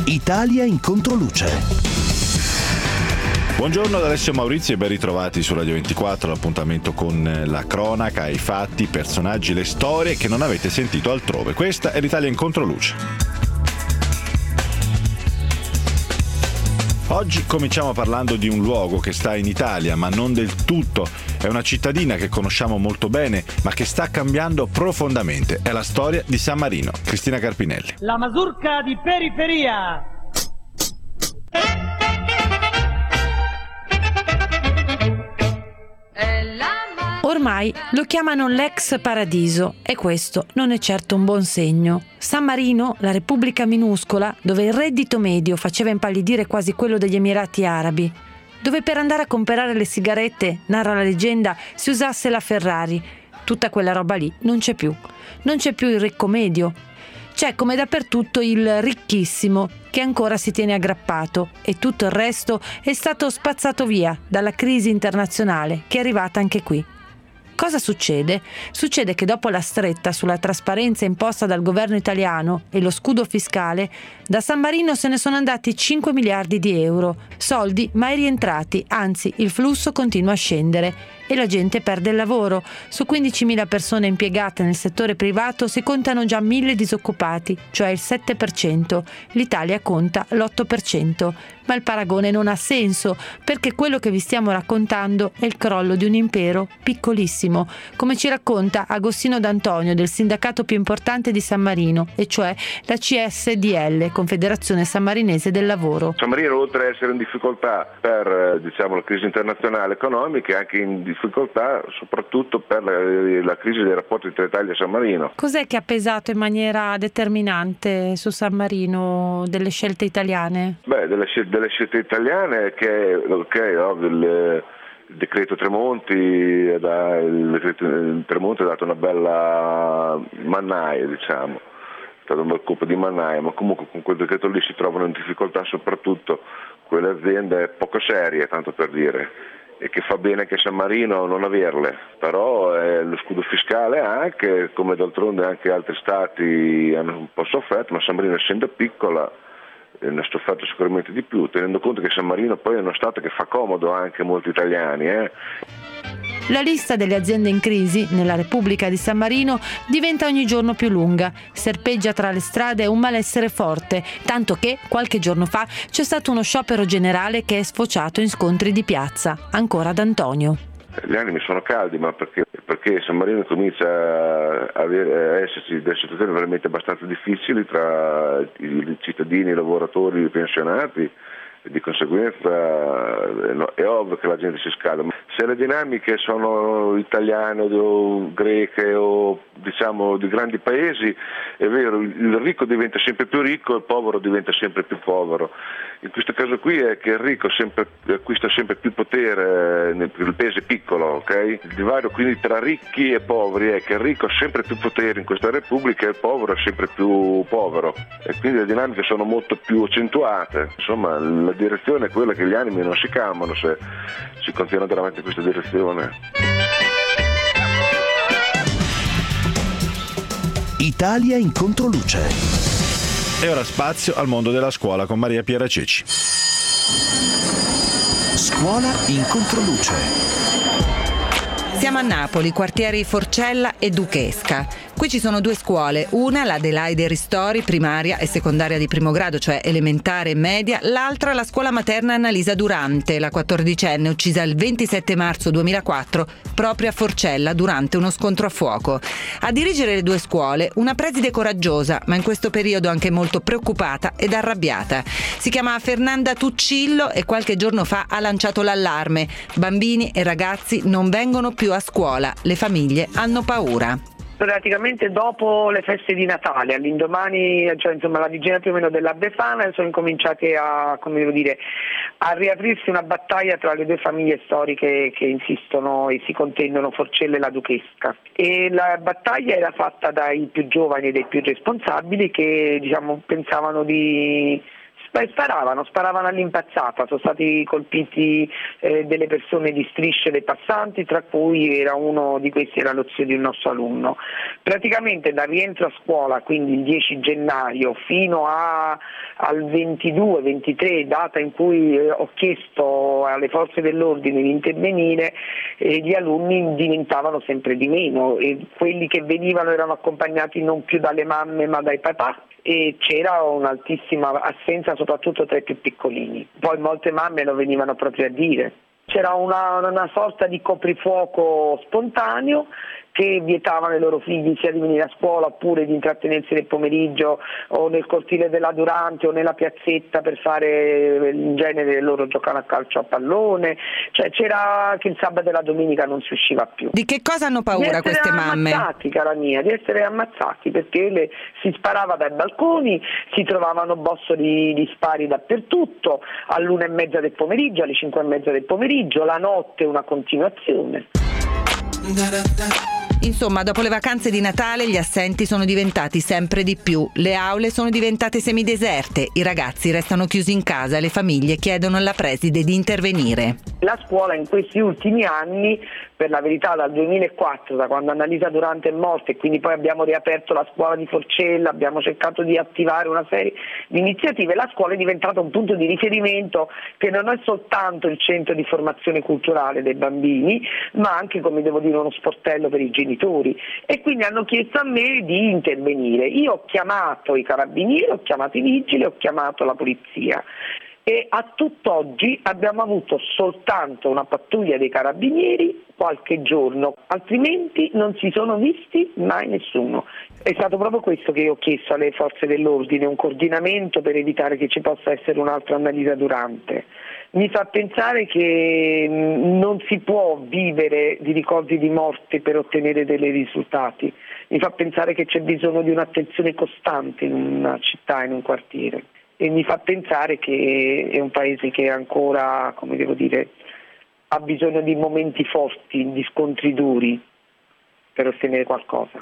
Italia in controluce. Buongiorno da Alessio Maurizio e ben ritrovati su Radio 24, l'appuntamento con la cronaca, i fatti, i personaggi, le storie che non avete sentito altrove. Questa è l'Italia in controluce. Oggi cominciamo parlando di un luogo che sta in Italia, ma non del tutto. È una cittadina che conosciamo molto bene, ma che sta cambiando profondamente. È la storia di San Marino. Cristina Carpinelli. La mazurka di periferia. Ormai lo chiamano l'ex paradiso e questo non è certo un buon segno. San Marino, la repubblica minuscola, dove il reddito medio faceva impallidire quasi quello degli Emirati Arabi, dove per andare a comprare le sigarette, narra la leggenda, si usasse la Ferrari. Tutta quella roba lì non c'è più. Non c'è più il ricco medio. C'è come dappertutto il ricchissimo che ancora si tiene aggrappato e tutto il resto è stato spazzato via dalla crisi internazionale che è arrivata anche qui. Cosa succede? Succede che dopo la stretta sulla trasparenza imposta dal governo italiano e lo scudo fiscale, da San Marino se ne sono andati 5 miliardi di euro, soldi mai rientrati, anzi il flusso continua a scendere e la gente perde il lavoro. Su 15.000 persone impiegate nel settore privato si contano già 1.000 disoccupati, cioè il 7%. L'Italia conta l'8%. Ma il paragone non ha senso, perché quello che vi stiamo raccontando è il crollo di un impero piccolissimo, come ci racconta Agostino D'Antonio del sindacato più importante di San Marino, e cioè la CSDL, Confederazione Sammarinese del Lavoro. San Marino, oltre ad essere in difficoltà per la crisi internazionale economica, è anche in difficoltà soprattutto per la crisi dei rapporti tra Italia e San Marino. Cos'è che ha pesato in maniera determinante su San Marino delle scelte italiane? Delle scelte italiane che ovvio, il decreto Tremonti il Tremonti ha dato una bella mannaia, è stato un bel colpo di mannaia, ma comunque con quel decreto lì si trovano in difficoltà soprattutto quelle aziende poco serie, tanto per dire, e che fa bene che San Marino non averle, però lo scudo fiscale anche, come d'altronde anche altri stati hanno un po' sofferto, ma San Marino essendo piccola ne ha sofferto sicuramente di più, tenendo conto che San Marino poi è uno stato che fa comodo anche a molti italiani. La lista delle aziende in crisi nella Repubblica di San Marino diventa ogni giorno più lunga, serpeggia tra le strade un malessere forte, tanto che qualche giorno fa c'è stato uno sciopero generale che è sfociato in scontri di piazza. Ancora D'Antonio. Gli animi sono caldi, ma perché San Marino comincia a esserci delle situazioni veramente abbastanza difficili tra i cittadini, i lavoratori, i pensionati, e di conseguenza è ovvio che la gente si scalda. Se le dinamiche sono italiane o greche o di grandi paesi, è vero, il ricco diventa sempre più ricco e il povero diventa sempre più povero. In questo caso qui è che il ricco acquista sempre più potere, il paese è piccolo, ok? Il divario quindi tra ricchi e poveri è che il ricco ha sempre più potere in questa Repubblica e il povero è sempre più povero, e quindi le dinamiche sono molto più accentuate. Insomma, la direzione è quella che gli animi non si calmano se si continua ad andare avanti in questa direzione. Italia in controluce. E ora spazio al mondo della scuola con Maria Piera Ceci. Scuola in controluce. Siamo a Napoli, quartieri Forcella e Duchesca. Qui ci sono due scuole, una la Adelaide Ristori, primaria e secondaria di primo grado, cioè elementare e media, l'altra la scuola materna Annalisa Durante, la 14enne uccisa il 27 marzo 2004 proprio a Forcella durante uno scontro a fuoco. A dirigere le due scuole una preside coraggiosa, ma in questo periodo anche molto preoccupata ed arrabbiata. Si chiama Fernanda Tuccillo e qualche giorno fa ha lanciato l'allarme. Bambini e ragazzi non vengono più a scuola, le famiglie hanno paura. Praticamente dopo le feste di Natale, all'indomani, la vigilia più o meno della Befana, sono incominciate a riaprirsi una battaglia tra le due famiglie storiche che insistono e si contendono, Forcella e la Duchesca. E la battaglia era fatta dai più giovani e dai più responsabili che pensavano di Sparavano all'impazzata, sono stati colpiti delle persone di strisce dei passanti, tra cui uno di questi era lo zio di un nostro alunno. Praticamente dal rientro a scuola, quindi il 10 gennaio, fino al 22-23, data in cui ho chiesto alle forze dell'ordine di intervenire, gli alunni diventavano sempre di meno e quelli che venivano erano accompagnati non più dalle mamme ma dai papà. E c'era un'altissima assenza soprattutto tra i più piccolini. Poi molte mamme lo venivano proprio a dire. C'era una sorta di coprifuoco spontaneo che vietavano ai loro figli sia di venire a scuola oppure di intrattenersi nel pomeriggio o nel cortile della Durante o nella piazzetta per fare, in genere loro giocano a calcio a pallone, cioè c'era che il sabato e la domenica non si usciva più. Di che cosa hanno paura queste mamme? Ammazzati, cara mia, di essere ammazzati, perché si sparava dai balconi, si trovavano bossoli di spari dappertutto, all'1:30 del pomeriggio, alle 5:30 del pomeriggio, la notte una continuazione. Insomma, dopo le vacanze di Natale gli assenti sono diventati sempre di più, le aule sono diventate semideserte, i ragazzi restano chiusi in casa e le famiglie chiedono alla preside di intervenire. La scuola in questi ultimi anni, per la verità dal 2004, da quando Annalisa Durante è morta e quindi poi abbiamo riaperto la scuola di Forcella, abbiamo cercato di attivare una serie di iniziative, la scuola è diventata un punto di riferimento che non è soltanto il centro di formazione culturale dei bambini, ma anche, come devo dire, uno sportello per i genitori, e quindi hanno chiesto a me di intervenire. Io ho chiamato i carabinieri, ho chiamato i vigili, ho chiamato la polizia e a tutt'oggi abbiamo avuto soltanto una pattuglia dei carabinieri qualche giorno, altrimenti non si sono visti mai nessuno. È stato proprio questo che io ho chiesto alle forze dell'ordine, un coordinamento per evitare che ci possa essere un'altra Annalisa Durante. Mi fa pensare che non si può vivere di ricordi di morte per ottenere dei risultati. Mi fa pensare che c'è bisogno di un'attenzione costante in una città, in un quartiere. E mi fa pensare che è un paese che ancora, come devo dire, ha bisogno di momenti forti, di scontri duri per ottenere qualcosa.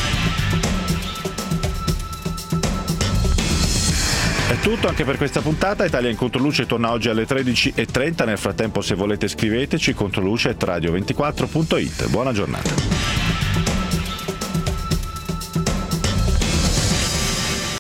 È tutto anche per questa puntata. Italia in Controluce torna oggi alle 13:30. Nel frattempo, se volete, scriveteci controluce@radio24.it. Buona giornata.